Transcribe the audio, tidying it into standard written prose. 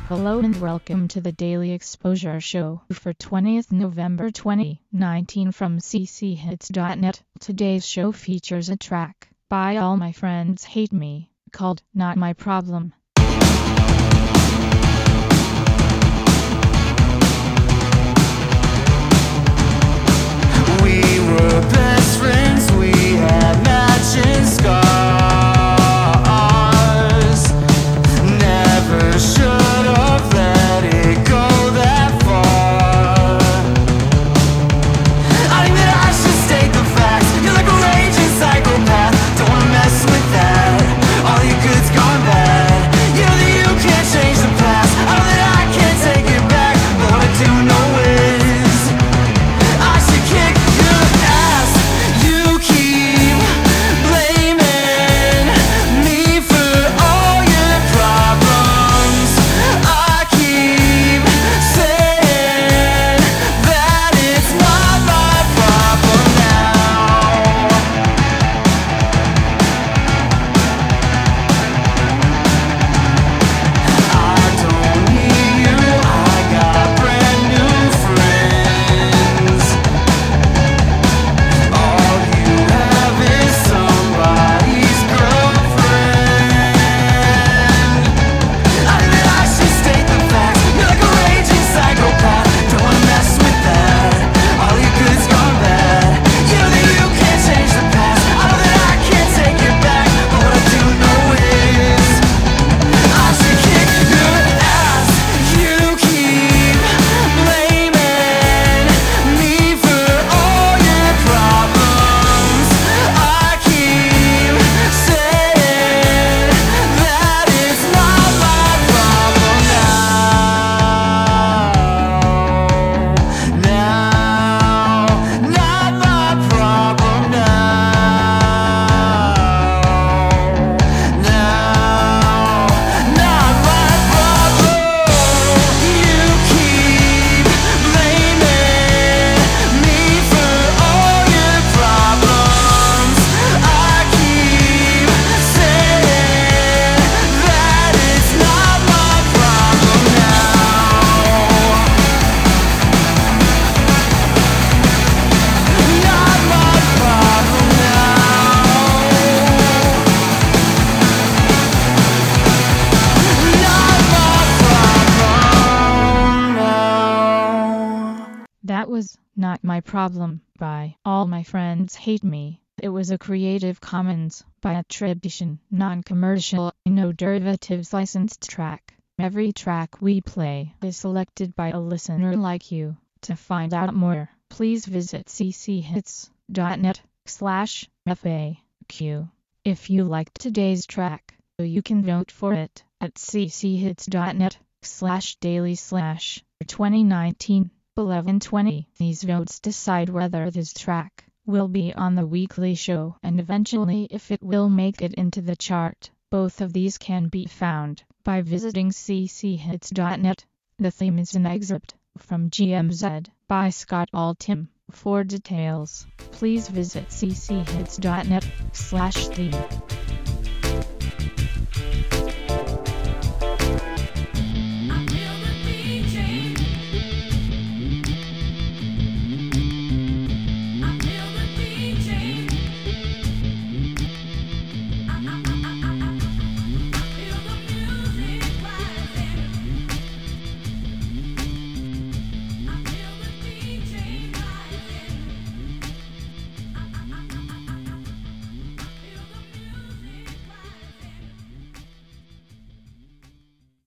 Hello and welcome to the Daily Exposure Show for 20th November 2019 from cchits.net. Today's show features a track by All My Friends Hate Me called Not My Problem. We were best friends, we had matching scars. Never should have let it go that far. I admit I should state the facts. You're like a raging psychopath. Don't wanna mess with that. All your good's gone bad. You know that you can't change the past. I know that I can't take it back. But what I do know is I should kick your ass. You keep blaming me for all your problems. I keep saying that it's not my problem now. I don't need you, I got brand new friends. All you have is somebody's girlfriend. I admit I should state the facts. You're like a raging psychopath. Don't wanna mess with that. All your good's gone bad. You know that you can't change the past. I know that I can't take it back. But what I do know is I should kick your ass. You keep blaming me for all your problems. I keep saying that it's not my problem now. Not my problem not my problem. You keep blaming me for all your problems. I keep saying that it's not my problem now. Not my problem Not my problem now. That was Not My Problem by All My Friends Hate Me. It was a Creative Commons by attribution, non-commercial, no derivatives licensed track. Every track we play is selected by a listener like you. To find out more, please visit cchits.net/FAQ. If you liked today's track, you can vote for it at cchits.net/daily/2019 1120. These votes decide whether this track will be on the weekly show and eventually if it will make it into the chart. Both of these can be found by visiting cchits.net. The theme is an excerpt from GMZ by Scott Altham. For details, please visit cchits.net/theme.